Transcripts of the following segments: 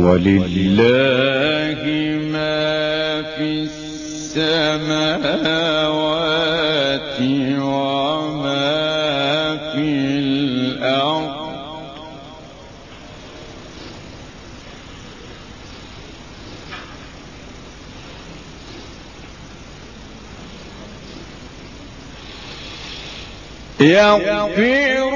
ولله ما في السماوات وما في الأرض يغفر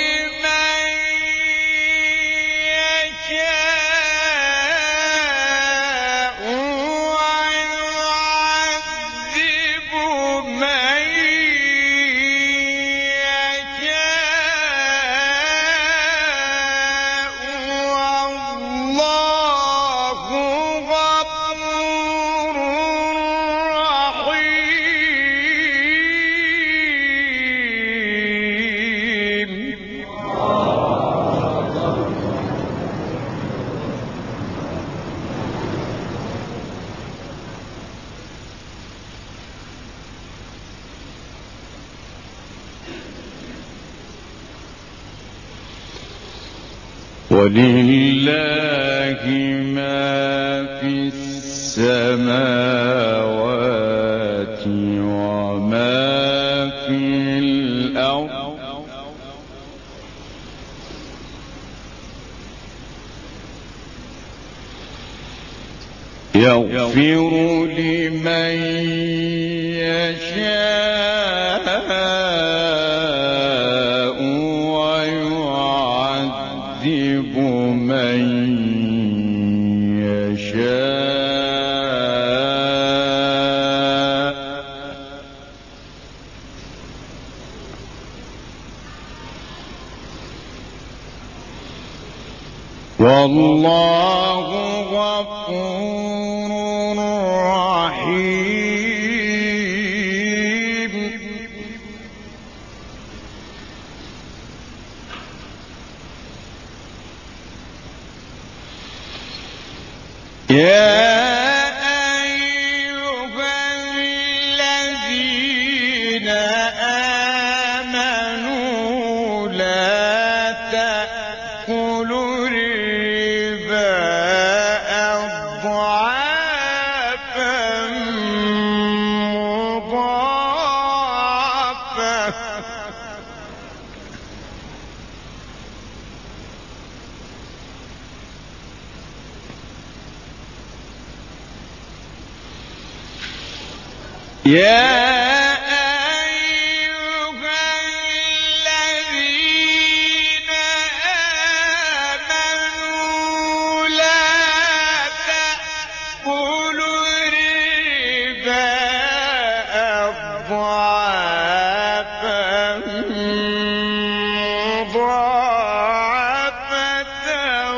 ولله ما في السماوات وما في الأرض يغفر لمن يشاء ويعذب من يشاء والله غفور رحيم. يا أيها الذين آمنوا لا تأكلوا الربا أضعافا مضاعفة يا أيها الذين آمنوا لا تأكلوا الربا أضعافا مضاعفة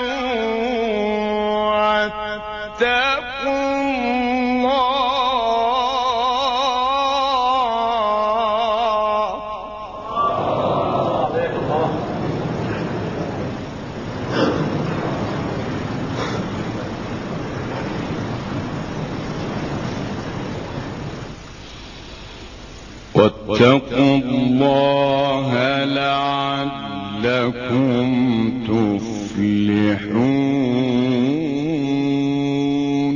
واتقوا واتقوا الله لعلكم تفلحون.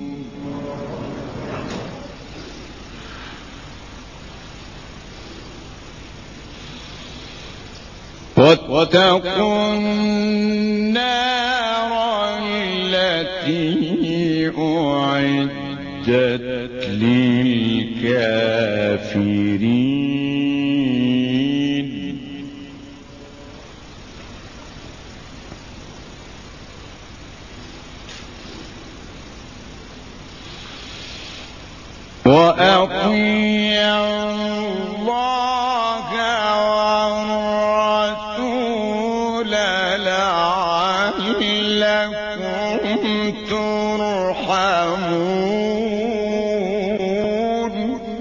واتقوا النار التي أعدت للكافرين وأطيعوا الله والرسول لعلكم ترحمون.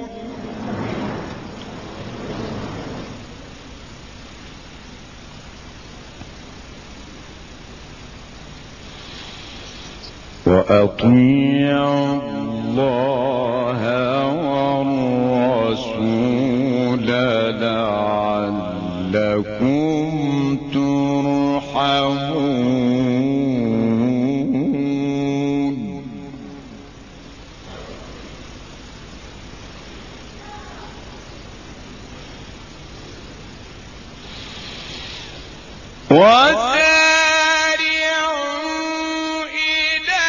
وأطيعوا الله والرسول لعلكم ترحمون. وسارعوا إلى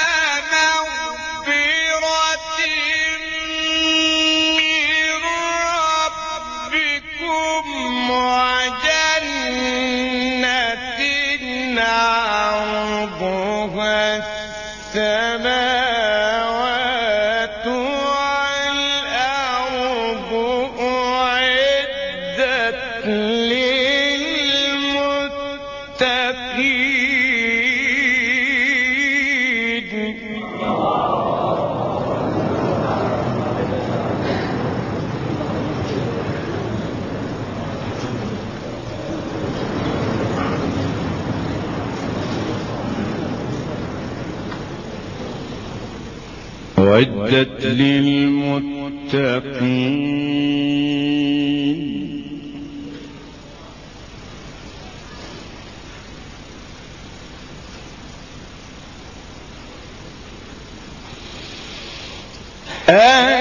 مغفرة من ربكم وجنة عرضها السماوات والأرض أعدت للمتقين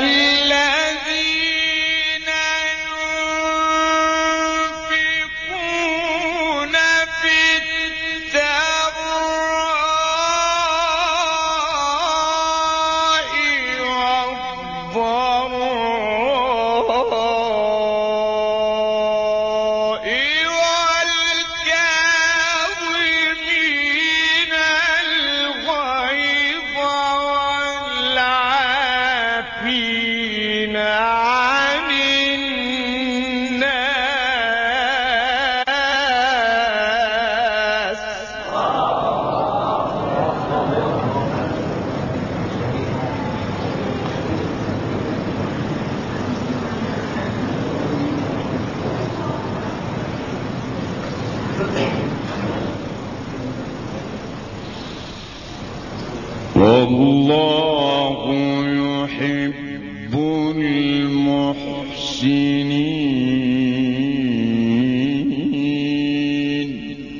الذين ينفقون في السراء والضراء والكاظمين الغيظ والعافين عن الناس والله يحب المحسنين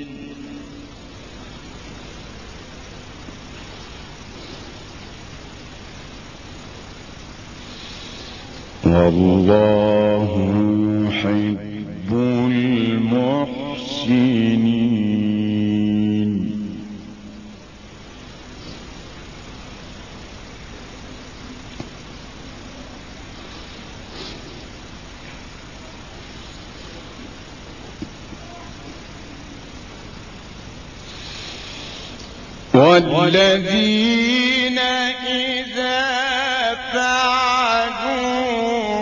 والله يحب المحسنين والذين إذا فعلوا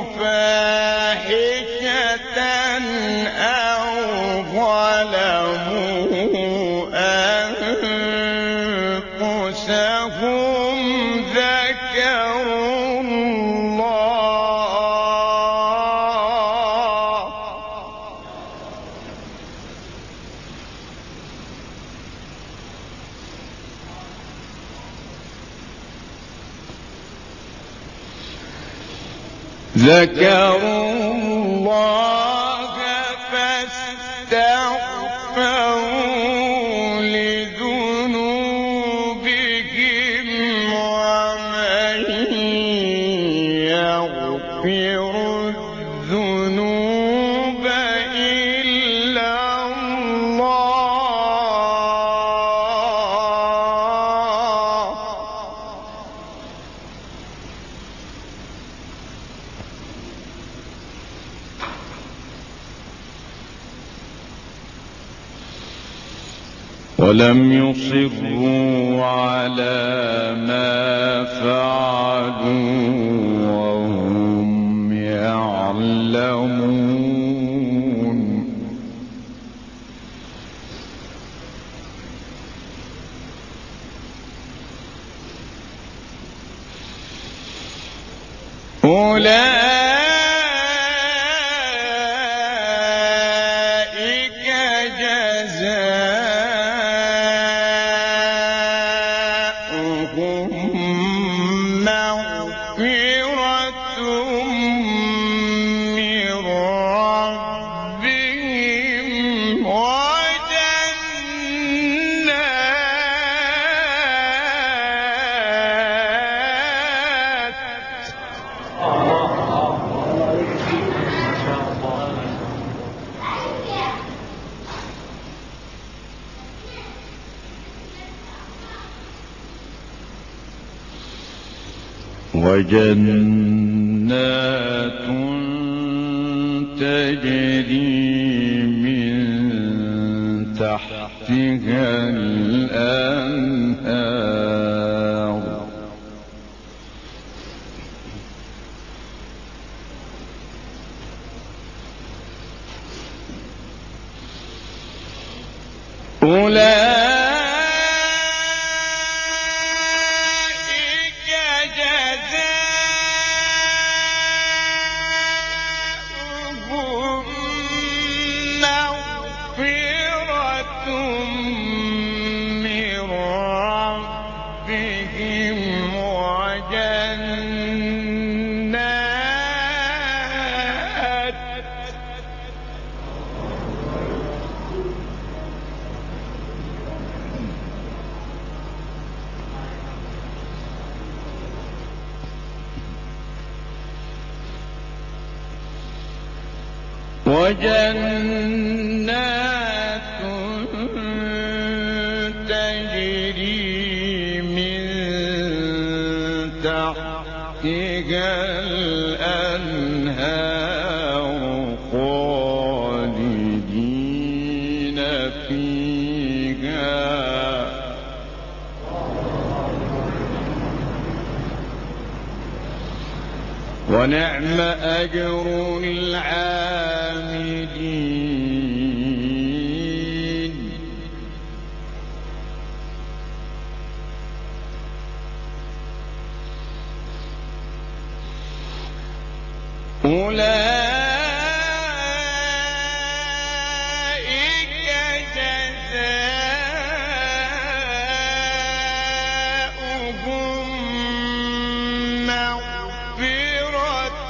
فاحشة أو ظلموا أنفسهم ذكروا الله فاستغفروا لذنوبهم ومن يغفر الذنوب إلا الله ولم يصروا على ما فعلوا وهم يعلمون أولئك جزاؤهم مغفرة من ربهم وجنات وجنات تجري من تحتها الأنهار أولئك جزاؤهم مغفرة من ربهم وجنات تجري من تحتها الأنهار خالدين فيها ونعم أجر العاملين أولئك جزاؤهم مغفرة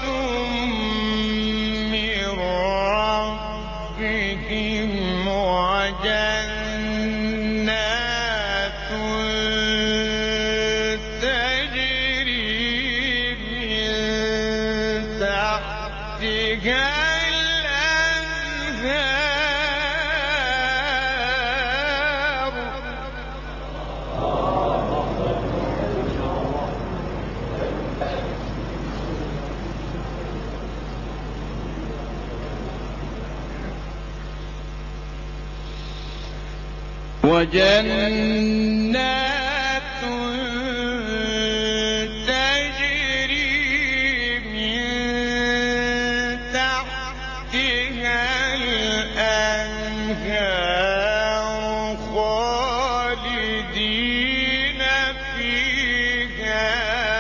من ربهم وجنات تجري من تحتها الأنهار وجنات تجري من تحتها الأنهار خالدين فيها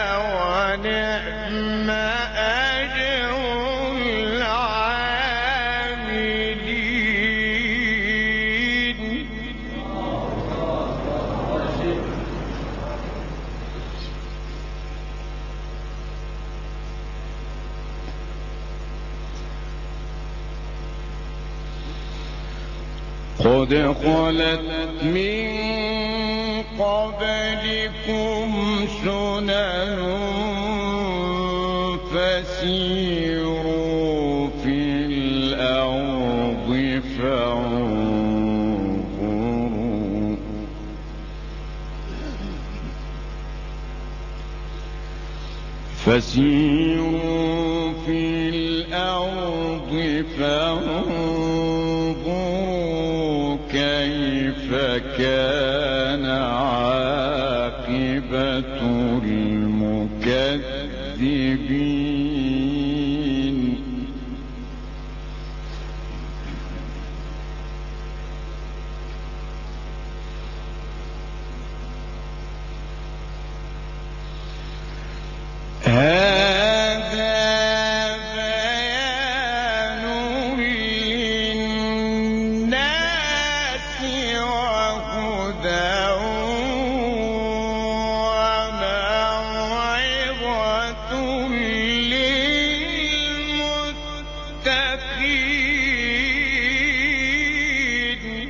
ونعم أجر العاملين قد خلت من قبلكم سنن فسيروا في الأرض فانظروا كيف كان عاقبة المكذبين هذا بيان للناس وهدى وموعظة للمتقين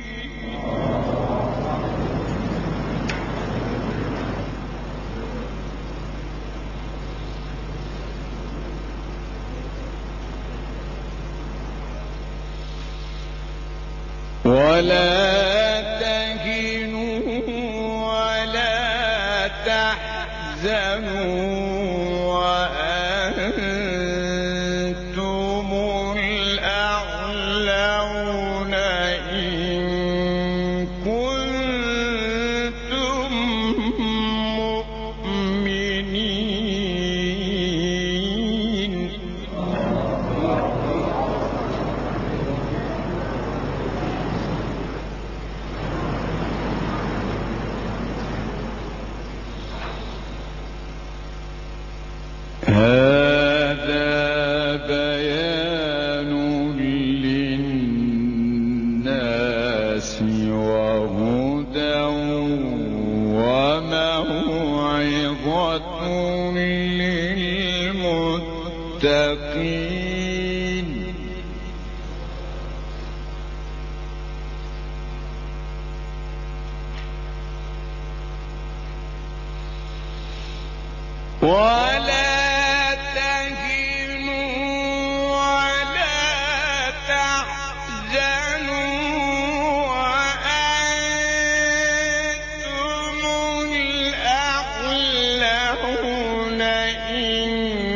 ولا تهنوا ولا تحزنوا ولا تهنوا ولا تحزنوا وأنتم الأعلون إن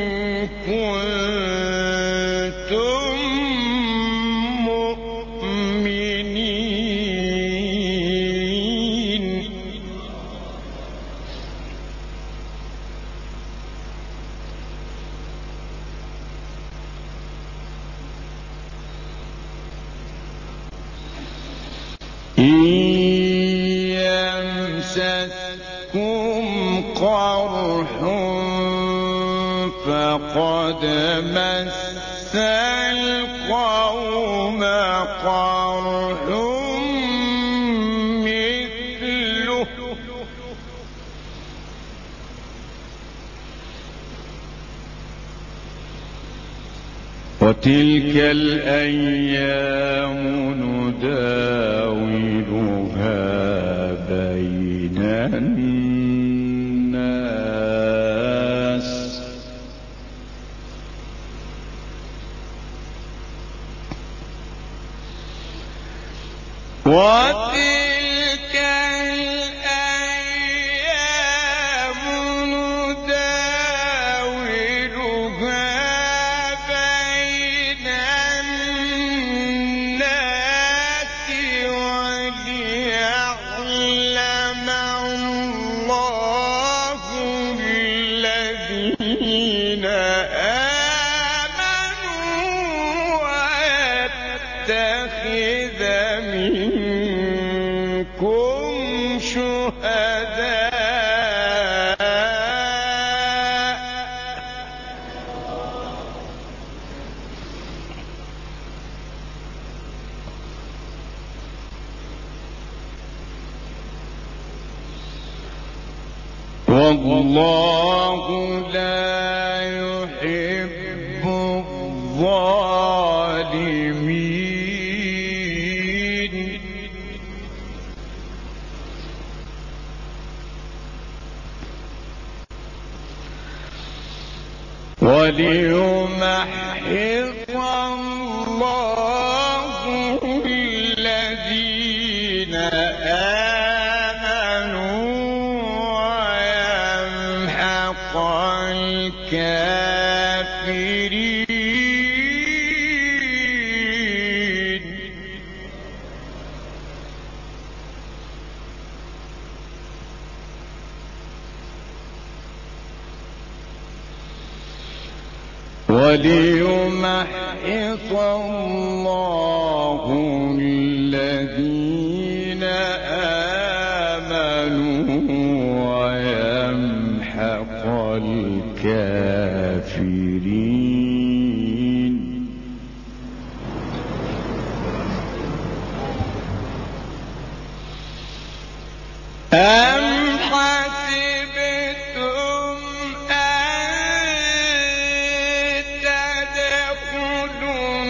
كنتم مؤمنين. إن يمسسكم قرح فقد مس القوم قرح مثله وتلك الأيام نداولها بين الناس وتلك الأيام نداولها بين الناس وليعلم الله الذين آمنوا ويتخذ منكم شهداء والله لا يحب الظالمين. وليمحص الله الذين آمنوا ويمحق الكافرين. وليمحص الله الذين آمنوا ويمحق الكافرين. أم حسبتم أن تدخلوا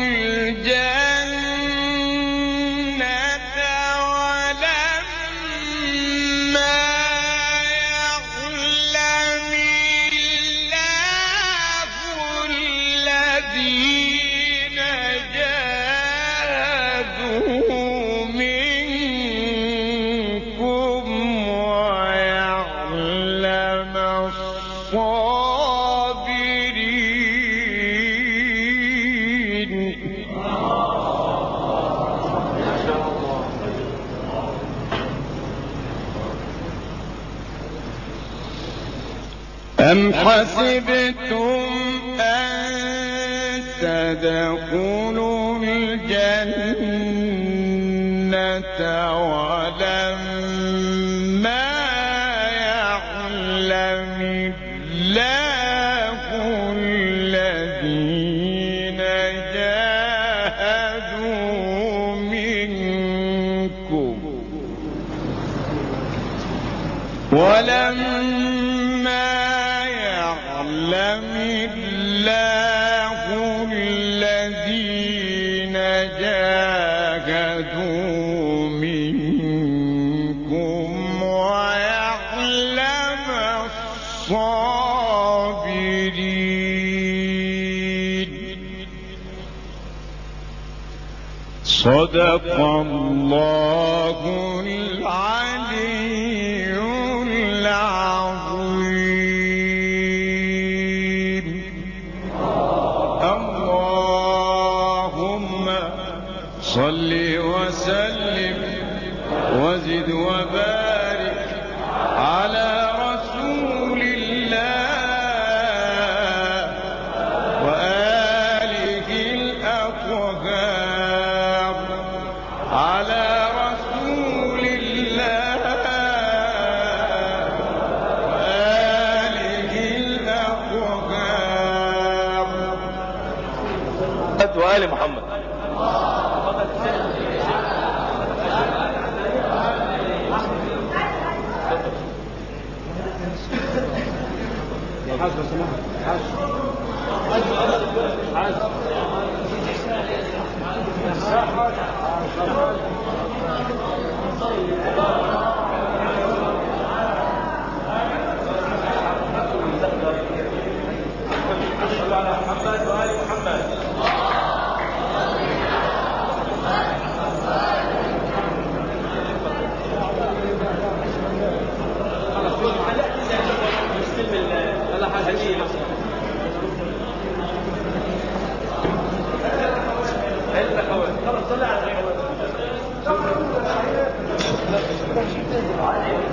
الجنة ولما يعلم الله الذين جاهدوا منكم ويعلم الصابرين. أم حسبتم أن تدخلوا الجنة ولما يعلم الله الذين جاهدوا منكم ولما يعلم الله الذين جاهدوا منكم ويعلم الصابرين. صدق الله العلي العظيم. اللهم صل وسلم وزد وبارك على رسول الله وآله الأطهار، على رسول الله وآله الأطهار وآل محمد. خلاص